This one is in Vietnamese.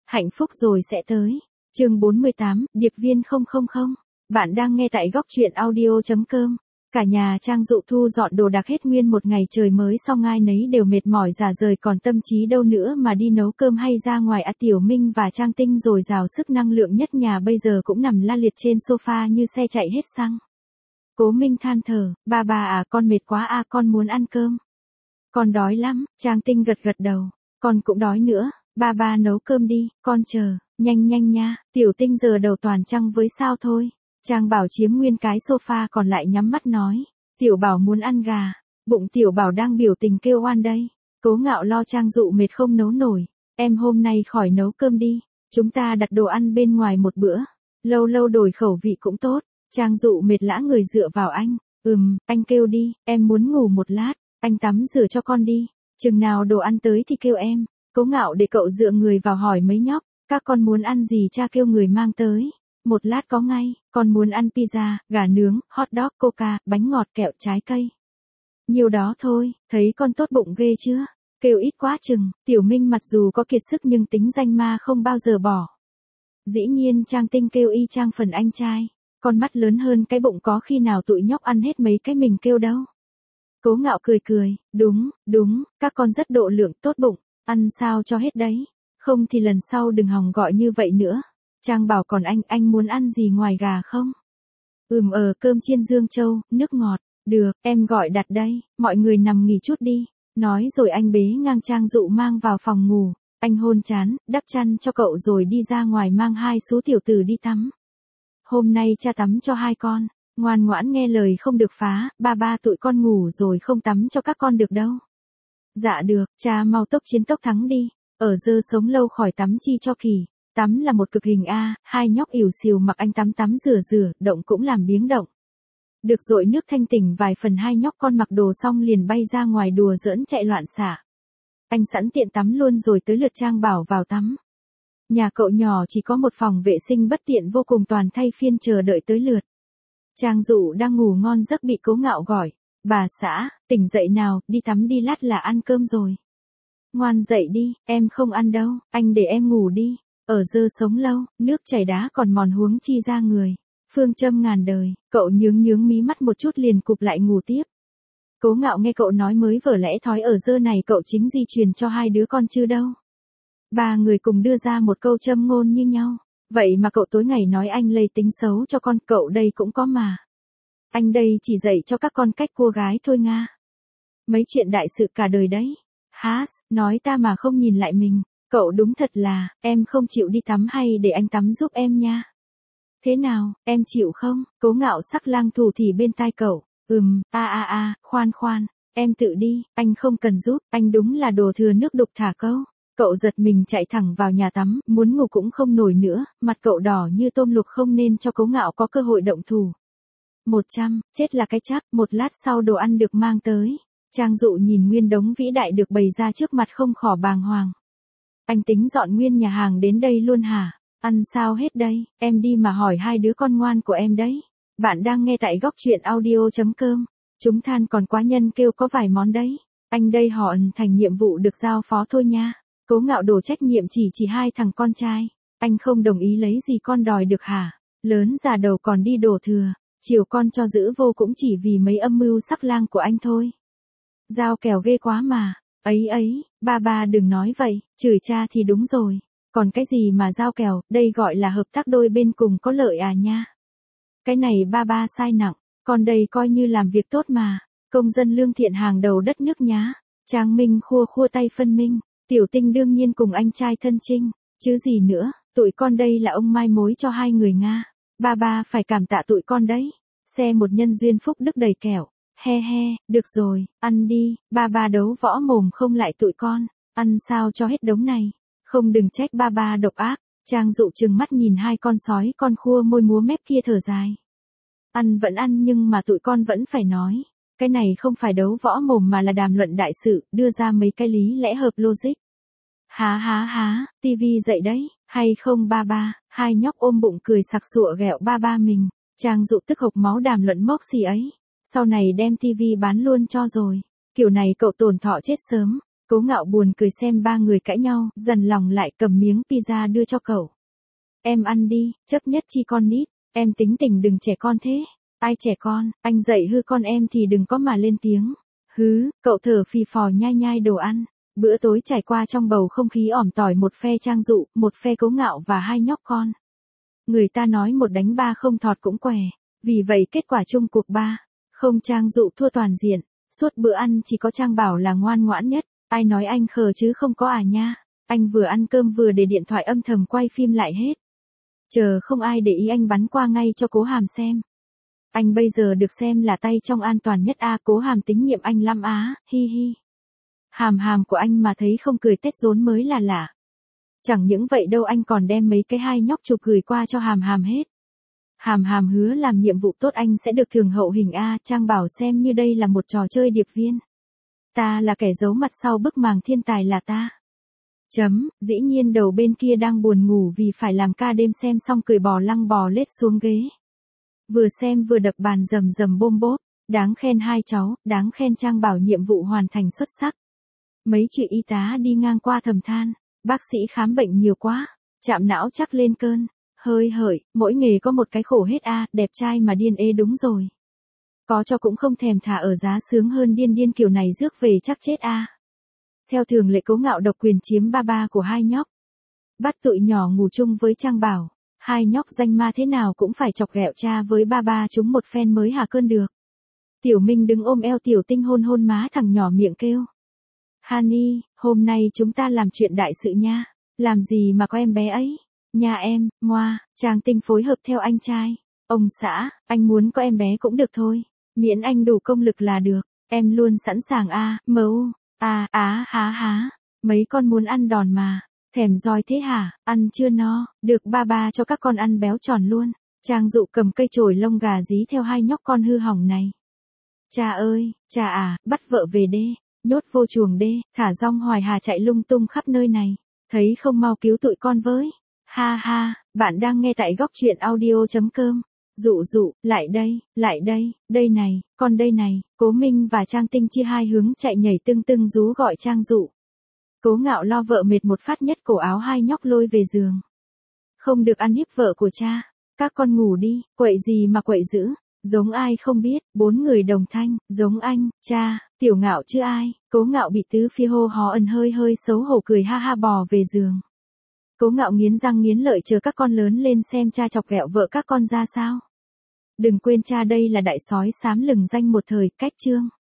Hạnh phúc rồi sẽ tới. Chương 48, Điệp viên 000. Bạn đang nghe tại góc truyện audio.com. Cả nhà Trang Dụ thu dọn đồ đạc hết nguyên một ngày trời mới xong ai nấy đều mệt mỏi rã rời còn tâm trí đâu nữa mà đi nấu cơm hay ra ngoài à. Tiểu Minh và Trang Tinh dồi dào sức năng lượng nhất nhà bây giờ cũng nằm la liệt trên sofa như xe chạy hết xăng. Cố Minh than thở, ba à con mệt quá à con muốn ăn cơm. Con đói lắm, Trang Tinh gật đầu, con cũng đói nữa, ba nấu cơm đi, con chờ, nhanh nha, Tiểu Tinh giờ đầu toàn trăng với sao thôi. Trang Bảo chiếm nguyên cái sofa còn lại nhắm mắt nói, Tiểu Bảo muốn ăn gà, bụng Tiểu Bảo đang biểu tình kêu oan đây. Cố Ngạo lo Trang Dụ mệt không nấu nổi, em hôm nay khỏi nấu cơm đi, chúng ta đặt đồ ăn bên ngoài một bữa, lâu đổi khẩu vị cũng tốt. Trang Dụ mệt lã người dựa vào anh, anh kêu đi, em muốn ngủ một lát, anh tắm rửa cho con đi, chừng nào đồ ăn tới thì kêu em. Cố Ngạo để cậu dựa người vào hỏi mấy nhóc, các con muốn ăn gì cha kêu người mang tới. Một lát có ngay, con muốn ăn pizza, gà nướng, hot dog, coca, bánh ngọt kẹo trái cây. Nhiều đó thôi, thấy con tốt bụng ghê chưa? Kêu ít quá chừng, Tiểu Minh mặc dù có kiệt sức nhưng tính danh ma không bao giờ bỏ. Dĩ nhiên Trang Tinh kêu y chang phần anh trai, con mắt lớn hơn cái bụng có khi nào tụi nhóc ăn hết mấy cái mình kêu đâu. Cố Ngạo cười, đúng, các con rất độ lượng tốt bụng, ăn sao cho hết đấy, không thì lần sau đừng hòng gọi như vậy nữa. Trang Bảo còn anh muốn ăn gì ngoài gà không? Cơm chiên Dương Châu, nước ngọt, được, em gọi đặt đây, mọi người nằm nghỉ chút đi. Nói rồi anh bế ngang Trang Dụ mang vào phòng ngủ, anh hôn trán, đắp chăn cho cậu rồi đi ra ngoài mang hai số tiểu tử đi tắm. Hôm nay cha tắm cho hai con, ngoan ngoãn nghe lời không được phá, ba tụi con ngủ rồi không tắm cho các con được đâu. Dạ được, cha mau tốc chiến tốc thắng đi, ở dơ sống lâu khỏi tắm chi cho kỳ. Tắm là một cực hình a, hai nhóc ỉu xìu mặc anh tắm rửa, động cũng làm biếng động. Được dội nước thanh tỉnh vài phần hai nhóc con mặc đồ xong liền bay ra ngoài đùa giỡn chạy loạn xạ. Anh sẵn tiện tắm luôn rồi tới lượt Trang Bảo vào tắm. Nhà cậu nhỏ chỉ có một phòng vệ sinh bất tiện vô cùng toàn thay phiên chờ đợi tới lượt. Trang Dụ đang ngủ ngon giấc bị Cố Ngạo gọi, bà xã, tỉnh dậy nào, đi tắm đi lát là ăn cơm rồi. Ngoan dậy đi, em không ăn đâu, anh để em ngủ đi. Ở dơ sống lâu, nước chảy đá còn mòn huống chi ra người. Phương châm ngàn đời, cậu nhướng mí mắt một chút liền cụp lại ngủ tiếp. Cố Ngạo nghe cậu nói mới vở lẽ thói ở dơ này cậu chính di truyền cho hai đứa con chứ đâu. Ba người cùng đưa ra một câu châm ngôn như nhau. Vậy mà cậu tối ngày nói anh lây tính xấu cho con, cậu đây cũng có mà. Anh đây chỉ dạy cho các con cách cua gái thôi nga. Mấy chuyện đại sự cả đời đấy. Nói ta mà không nhìn lại mình. Cậu đúng thật là, em không chịu đi tắm hay để anh tắm giúp em nha. Thế nào, em chịu không? Cố Ngạo sắc lang thủ thì bên tai cậu. Khoan, em tự đi, anh không cần giúp, anh đúng là đồ thừa nước đục thả câu. Cậu giật mình chạy thẳng vào nhà tắm, muốn ngủ cũng không nổi nữa, mặt cậu đỏ như tôm luộc không nên cho Cố Ngạo có cơ hội động thủ. 100, chết là cái chắc, một lát sau đồ ăn được mang tới. Trang Dụ nhìn nguyên đống vĩ đại được bày ra trước mặt không khỏi bàng hoàng. Anh tính dọn nguyên nhà hàng đến đây luôn hả? Ăn sao hết đây, em đi mà hỏi hai đứa con ngoan của em đấy. Bạn đang nghe tại góc truyện audio.com. Chúng than còn quá nhân kêu có vài món đấy. Anh đây họ thành nhiệm vụ được giao phó thôi nha. Cố Ngạo đổ trách nhiệm chỉ hai thằng con trai. Anh không đồng ý lấy gì con đòi được hả? Lớn già đầu còn đi đổ thừa. Chiều con cho giữ vô cũng chỉ vì mấy âm mưu sắc lang của anh thôi. Giao kèo ghê quá mà. Ấy, ba đừng nói vậy, chửi cha thì đúng rồi. Còn cái gì mà giao kèo, đây gọi là hợp tác đôi bên cùng có lợi à nha. Cái này ba sai nặng, con đây coi như làm việc tốt mà. Công dân lương thiện hàng đầu đất nước nhá. Trang Minh khua tay phân minh. Tiểu Tinh đương nhiên cùng anh trai thân Trinh. Chứ gì nữa, tụi con đây là ông mai mối cho hai người Nga. Ba phải cảm tạ tụi con đấy. Xe một nhân duyên phúc đức đầy kẻo. He, được rồi, ăn đi, ba đấu võ mồm không lại tụi con, ăn sao cho hết đống này, không đừng trách ba độc ác. Trang Dụ trừng mắt nhìn hai con sói con khua môi múa mép kia thở dài. Ăn vẫn ăn nhưng mà tụi con vẫn phải nói, cái này không phải đấu võ mồm mà là đàm luận đại sự, đưa ra mấy cái lý lẽ hợp logic. Há, tivi dậy đấy, hay không ba, hai nhóc ôm bụng cười sặc sụa ghẹo ba mình, Trang Dụ tức hộc máu đàm luận mốc xì ấy. Sau này đem tivi bán luôn cho rồi. Kiểu này cậu tổn thọ chết sớm. Cố Ngạo buồn cười xem ba người cãi nhau, dần lòng lại cầm miếng pizza đưa cho cậu. Em ăn đi, chấp nhất chi con nít, em tính tình đừng trẻ con thế. Ai trẻ con, anh dạy hư con em thì đừng có mà lên tiếng. Hứ, cậu thở phì phò nhai nhai đồ ăn. Bữa tối trải qua trong bầu không khí ỏm tỏi, một phe Trang Dụ, một phe Cố Ngạo và hai nhóc con. Người ta nói một đánh ba không thọt cũng què. Vì vậy kết quả chung cuộc 3-0 Trang Dụ thua toàn diện. Suốt bữa ăn chỉ có Trang Bảo là ngoan ngoãn nhất. Ai nói anh khờ chứ không có à nha. Anh vừa ăn cơm vừa để điện thoại âm thầm quay phim lại hết. Chờ không ai để ý anh bắn qua ngay cho Cố Hàm xem. Anh bây giờ được xem là tay trong an toàn nhất a. Cố Hàm tín nhiệm anh lắm á, hi hi. Hàm hàm của anh mà thấy không cười tét rốn mới là lạ. Chẳng những vậy đâu, anh còn đem mấy cái hai nhóc chụp gửi qua cho Hàm hàm hết. Hàm hàm hứa làm nhiệm vụ tốt anh sẽ được thưởng hậu hình a. Trang Bảo xem như đây là một trò chơi điệp viên. Ta là kẻ giấu mặt sau bức màng thiên tài là ta. Dĩ nhiên đầu bên kia đang buồn ngủ vì phải làm ca đêm, xem xong cười bò lăng bò lết xuống ghế. Vừa xem vừa đập bàn rầm rầm bôm bốp. Đáng khen hai cháu, đáng khen Trang Bảo nhiệm vụ hoàn thành xuất sắc. Mấy chị y tá đi ngang qua thầm than. Bác sĩ khám bệnh nhiều quá. Chạm não chắc lên cơn. Hơi hởi, mỗi nghề có một cái khổ hết a. Đẹp trai mà điên ê, đúng rồi. Có cho cũng không thèm thả ở giá sướng hơn điên điên kiểu này rước về chắc chết a. Theo thường lệ Cố Ngạo độc quyền chiếm ba của hai nhóc. Bắt tụi nhỏ ngủ chung với Trang Bảo. Hai nhóc danh ma thế nào cũng phải chọc ghẹo cha với ba chúng một phen mới hả cơn được. Tiểu Minh đứng ôm eo Tiểu Tinh hôn hôn má thằng nhỏ miệng kêu. Honey, hôm nay chúng ta làm chuyện đại sự nha. Làm gì mà có em bé ấy? Nhà em, ngoa, Trang Tinh phối hợp theo anh trai. Ông xã, anh muốn có em bé cũng được thôi. Miễn anh đủ công lực là được. Em luôn sẵn sàng a. Mấu. Há. Mấy con muốn ăn đòn mà. Thèm roi thế hả? Ăn chưa no? Được ba cho các con ăn béo tròn luôn. Trang Dụ cầm cây chổi lông gà dí theo hai nhóc con hư hỏng này. Cha ơi, cha à, bắt vợ về đê. Nhốt vô chuồng đê, thả rong Hoài Hà chạy lung tung khắp nơi này. Thấy không mau cứu tụi con với. Ha ha, bạn đang nghe tại góc truyện audio.com. Dụ, lại đây, đây này, con đây này. Cố Minh và Trang Tinh chia hai hướng chạy nhảy tưng rú gọi Trang Dụ. Cố Ngạo lo vợ mệt một phát nhất cổ áo hai nhóc lôi về giường. Không được ăn hiếp vợ của cha. Các con ngủ đi, quậy gì mà quậy dữ. Giống ai không biết, 4 người đồng thanh, giống anh, cha, Tiểu Ngạo chứ ai. Cố Ngạo bị tứ phía hô hó ẩn hơi xấu hổ cười ha ha bò về giường. Cố Ngạo nghiến răng nghiến lợi chờ các con lớn lên xem cha chọc ghẹo vợ các con ra sao. Đừng quên cha đây là đại sói xám lừng danh một thời. Cách chương.